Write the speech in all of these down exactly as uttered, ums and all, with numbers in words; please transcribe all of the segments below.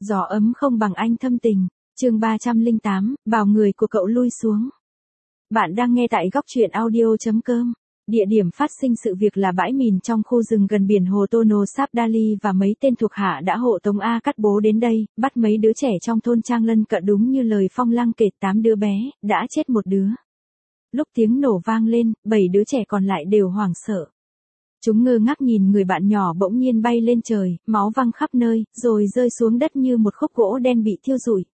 Gió ấm không bằng anh thâm tình. Chương ba trăm lẻ tám, bảo người của cậu lui xuống. Bạn đang nghe tại góc truyện audio chấm com. Địa điểm phát sinh sự việc là bãi mìn trong khu rừng gần biển hồ Tono Sapdali và mấy tên thuộc hạ đã hộ tống A Cát Bố đến đây, bắt mấy đứa trẻ trong thôn trang lân cận đúng như lời Phong Lăng kể, tám đứa bé, đã chết một đứa. Lúc tiếng nổ vang lên, bảy đứa trẻ còn lại đều hoảng sợ. Chúng ngơ ngác nhìn người bạn nhỏ bỗng nhiên bay lên trời, máu văng khắp nơi, rồi rơi xuống đất như một khúc gỗ đen bị thiêu rụi.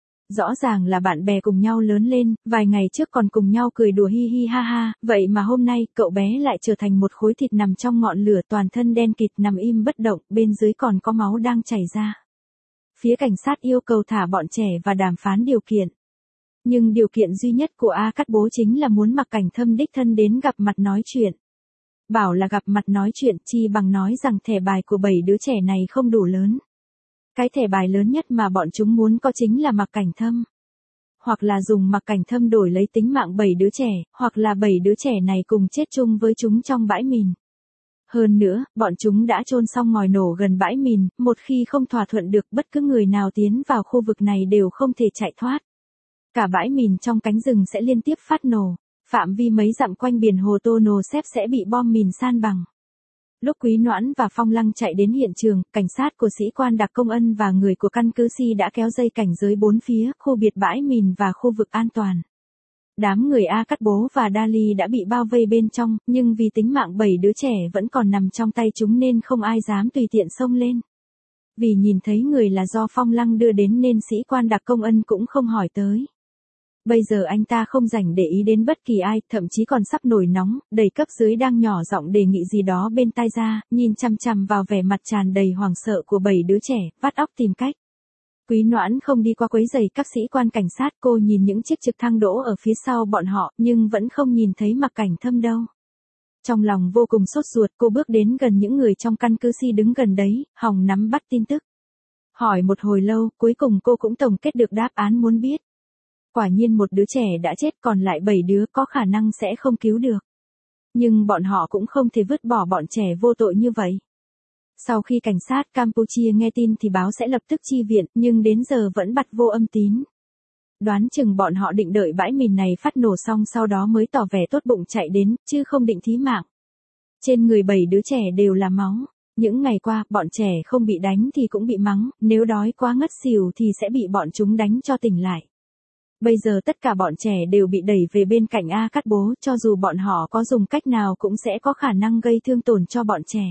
Rõ ràng là bạn bè cùng nhau lớn lên, vài ngày trước còn cùng nhau cười đùa hi hi ha ha, vậy mà hôm nay cậu bé lại trở thành một khối thịt nằm trong ngọn lửa, toàn thân đen kịt nằm im bất động, bên dưới còn có máu đang chảy ra. Phía cảnh sát yêu cầu thả bọn trẻ và đàm phán điều kiện. Nhưng điều kiện duy nhất của A Cát Bố chính là muốn Mạc Cảnh Thâm đích thân đến gặp mặt nói chuyện. Bảo là gặp mặt nói chuyện chi bằng nói rằng thẻ bài của bảy đứa trẻ này không đủ lớn. Cái thẻ bài lớn nhất mà bọn chúng muốn có chính là Mạc Cảnh Thâm. Hoặc là dùng Mạc Cảnh Thâm đổi lấy tính mạng bảy đứa trẻ, hoặc là bảy đứa trẻ này cùng chết chung với chúng trong bãi mìn. Hơn nữa, bọn chúng đã chôn xong ngòi nổ gần bãi mìn, một khi không thỏa thuận được bất cứ người nào tiến vào khu vực này đều không thể chạy thoát. Cả bãi mìn trong cánh rừng sẽ liên tiếp phát nổ, phạm vi mấy dặm quanh biển hồ Tono Sep sẽ bị bom mìn san bằng. Lúc Quý Noãn và Phong Lăng chạy đến hiện trường, cảnh sát của sĩ quan đặc công Ân và người của căn cứ Si đã kéo dây cảnh giới bốn phía, khu biệt bãi mìn và khu vực an toàn. Đám người A Cát Bố và Dali đã bị bao vây bên trong, nhưng vì tính mạng bảy đứa trẻ vẫn còn nằm trong tay chúng nên không ai dám tùy tiện xông lên. Vì nhìn thấy người là do Phong Lăng đưa đến nên sĩ quan đặc công Ân cũng không hỏi tới. Bây giờ anh ta không rảnh để ý đến bất kỳ ai, thậm chí còn sắp nổi nóng, đầy cấp dưới đang nhỏ giọng đề nghị gì đó bên tai ra, nhìn chằm chằm vào vẻ mặt tràn đầy hoảng sợ của bảy đứa trẻ, vắt óc tìm cách. Quý Noãn không đi qua quấy rầy các sĩ quan cảnh sát, cô nhìn những chiếc trực thăng đỗ ở phía sau bọn họ, nhưng vẫn không nhìn thấy Mạc Cảnh Thâm đâu. Trong lòng vô cùng sốt ruột, cô bước đến gần những người trong căn cứ Si đứng gần đấy, hòng nắm bắt tin tức. Hỏi một hồi lâu, cuối cùng cô cũng tổng kết được đáp án muốn biết. Quả nhiên một đứa trẻ đã chết, còn lại bảy đứa có khả năng sẽ không cứu được. Nhưng bọn họ cũng không thể vứt bỏ bọn trẻ vô tội như vậy. Sau khi cảnh sát Campuchia nghe tin thì báo sẽ lập tức chi viện, nhưng đến giờ vẫn bặt vô âm tín. Đoán chừng bọn họ định đợi bãi mìn này phát nổ xong sau đó mới tỏ vẻ tốt bụng chạy đến, chứ không định thí mạng. Trên người bảy đứa trẻ đều là máu. Những ngày qua, bọn trẻ không bị đánh thì cũng bị mắng, nếu đói quá ngất xỉu thì sẽ bị bọn chúng đánh cho tỉnh lại. Bây giờ tất cả bọn trẻ đều bị đẩy về bên cạnh A Cát Bố, cho dù bọn họ có dùng cách nào cũng sẽ có khả năng gây thương tổn cho bọn trẻ.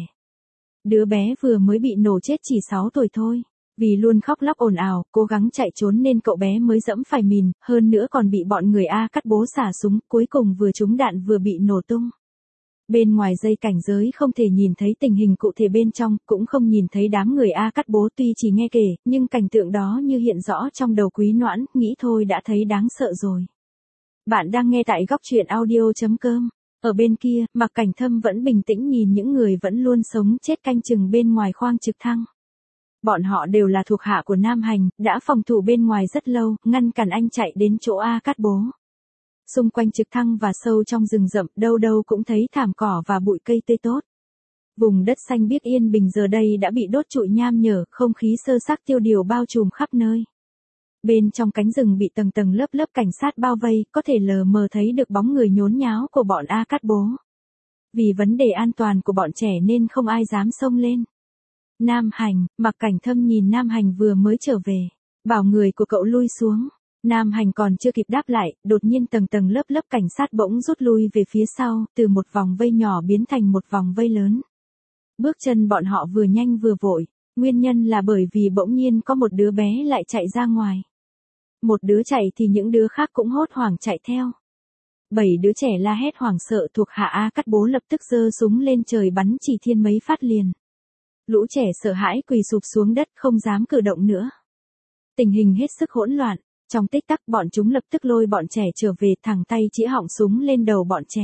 Đứa bé vừa mới bị nổ chết chỉ sáu tuổi thôi. Vì luôn khóc lóc ồn ào, cố gắng chạy trốn nên cậu bé mới dẫm phải mìn, hơn nữa còn bị bọn người A Cát Bố xả súng, cuối cùng vừa trúng đạn vừa bị nổ tung. Bên ngoài dây cảnh giới không thể nhìn thấy tình hình cụ thể bên trong, cũng không nhìn thấy đám người A Cát Bố, tuy chỉ nghe kể, nhưng cảnh tượng đó như hiện rõ trong đầu Quý Noãn, nghĩ thôi đã thấy đáng sợ rồi. Bạn đang nghe tại góc truyện audio chấm com. Ở bên kia, Mạc Cảnh Thâm vẫn bình tĩnh nhìn những người vẫn luôn sống chết canh chừng bên ngoài khoang trực thăng. Bọn họ đều là thuộc hạ của Nam Hành, đã phòng thủ bên ngoài rất lâu, ngăn cản anh chạy đến chỗ A Cát Bố. Xung quanh trực thăng và sâu trong rừng rậm, đâu đâu cũng thấy thảm cỏ và bụi cây tươi tốt. Vùng đất xanh biếc yên bình giờ đây đã bị đốt trụi nham nhở, không khí sơ xác tiêu điều bao trùm khắp nơi. Bên trong cánh rừng bị tầng tầng lớp lớp cảnh sát bao vây, có thể lờ mờ thấy được bóng người nhốn nháo của bọn A Cát Bố. Vì vấn đề an toàn của bọn trẻ nên không ai dám xông lên. Nam Hành, Mạc Cảnh Thâm nhìn Nam Hành vừa mới trở về, bảo người của cậu lui xuống. Nam Hành còn chưa kịp đáp lại, đột nhiên tầng tầng lớp lớp cảnh sát bỗng rút lui về phía sau, từ một vòng vây nhỏ biến thành một vòng vây lớn. Bước chân bọn họ vừa nhanh vừa vội, nguyên nhân là bởi vì bỗng nhiên có một đứa bé lại chạy ra ngoài. Một đứa chạy thì những đứa khác cũng hốt hoảng chạy theo. Bảy đứa trẻ la hét hoảng sợ, thuộc hạ A Cát Bố lập tức giơ súng lên trời bắn chỉ thiên mấy phát liền. Lũ trẻ sợ hãi quỳ sụp xuống đất không dám cử động nữa. Tình hình hết sức hỗn loạn. Trong tích tắc bọn chúng lập tức lôi bọn trẻ trở về, thẳng tay chĩa họng súng lên đầu bọn trẻ.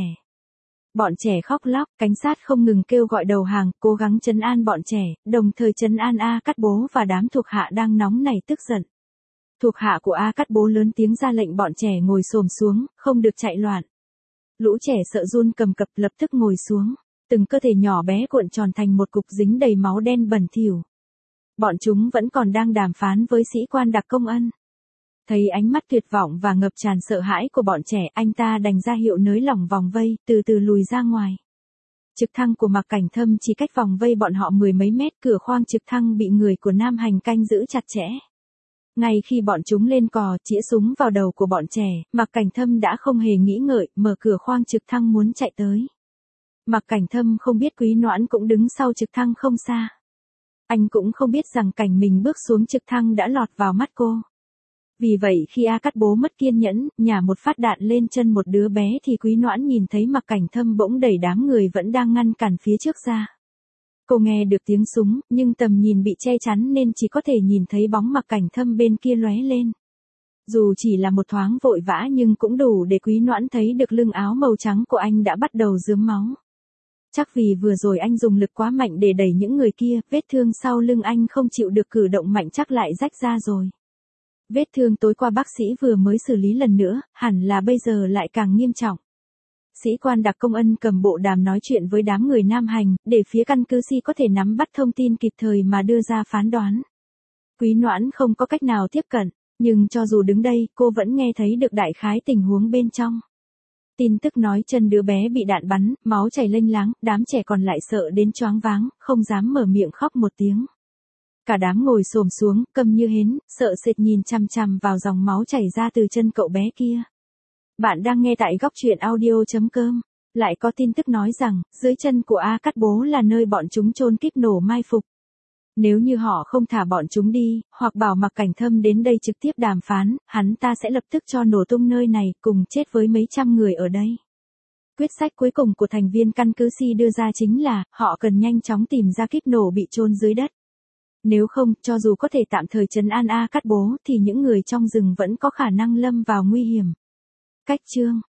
Bọn trẻ khóc lóc, cảnh sát không ngừng kêu gọi đầu hàng, cố gắng trấn an bọn trẻ, đồng thời trấn an A Cát Bố và đám thuộc hạ đang nóng nảy tức giận. Thuộc hạ của A Cát Bố lớn tiếng ra lệnh bọn trẻ ngồi xổm xuống, không được chạy loạn. Lũ trẻ sợ run cầm cập lập tức ngồi xuống, từng cơ thể nhỏ bé cuộn tròn thành một cục dính đầy máu đen bẩn thỉu. Bọn chúng vẫn còn đang đàm phán với sĩ quan đặc công ân. Thấy ánh mắt tuyệt vọng và ngập tràn sợ hãi của bọn trẻ, anh ta đành ra hiệu nới lỏng vòng vây, từ từ lùi ra ngoài. Trực thăng của Mạc Cảnh Thâm chỉ cách vòng vây bọn họ mười mấy mét, cửa khoang trực thăng bị người của Nam Hành canh giữ chặt chẽ. Ngay khi bọn chúng lên cò, chĩa súng vào đầu của bọn trẻ, Mạc Cảnh Thâm đã không hề nghĩ ngợi, mở cửa khoang trực thăng muốn chạy tới. Mạc Cảnh Thâm không biết Quý Noãn cũng đứng sau trực thăng không xa. Anh cũng không biết rằng cảnh mình bước xuống trực thăng đã lọt vào mắt cô. Vì vậy khi A Cát Bố mất kiên nhẫn, nhả một phát đạn lên chân một đứa bé thì Quý Noãn nhìn thấy Mạc Cảnh Thâm bỗng đẩy đám người vẫn đang ngăn cản phía trước ra. Cô nghe được tiếng súng, nhưng tầm nhìn bị che chắn nên chỉ có thể nhìn thấy bóng Mạc Cảnh Thâm bên kia lóe lên. Dù chỉ là một thoáng vội vã nhưng cũng đủ để Quý Noãn thấy được lưng áo màu trắng của anh đã bắt đầu rướm máu. Chắc vì vừa rồi anh dùng lực quá mạnh để đẩy những người kia, vết thương sau lưng anh không chịu được cử động mạnh chắc lại rách ra rồi. Vết thương tối qua bác sĩ vừa mới xử lý lần nữa, hẳn là bây giờ lại càng nghiêm trọng. Sĩ quan đặc công ân cầm bộ đàm nói chuyện với đám người Nam Hành, để phía căn cứ Si có thể nắm bắt thông tin kịp thời mà đưa ra phán đoán. Quý Noãn không có cách nào tiếp cận, nhưng cho dù đứng đây, cô vẫn nghe thấy được đại khái tình huống bên trong. Tin tức nói chân đứa bé bị đạn bắn, máu chảy lênh láng, đám trẻ còn lại sợ đến choáng váng, không dám mở miệng khóc một tiếng. Cả đám ngồi xổm xuống, câm như hến, sợ sệt nhìn chằm chằm vào dòng máu chảy ra từ chân cậu bé kia. Bạn đang nghe tại góc truyện audio chấm com. Lại có tin tức nói rằng, dưới chân của A Cát Bố là nơi bọn chúng chôn kíp nổ mai phục. Nếu như họ không thả bọn chúng đi, hoặc bảo Mạc Cảnh Thâm đến đây trực tiếp đàm phán, hắn ta sẽ lập tức cho nổ tung nơi này, cùng chết với mấy trăm người ở đây. Quyết sách cuối cùng của thành viên căn cứ Si đưa ra chính là, họ cần nhanh chóng tìm ra kíp nổ bị chôn dưới đất. Nếu không, cho dù có thể tạm thời trấn an A Cát Bố, thì những người trong rừng vẫn có khả năng lâm vào nguy hiểm. Cách chương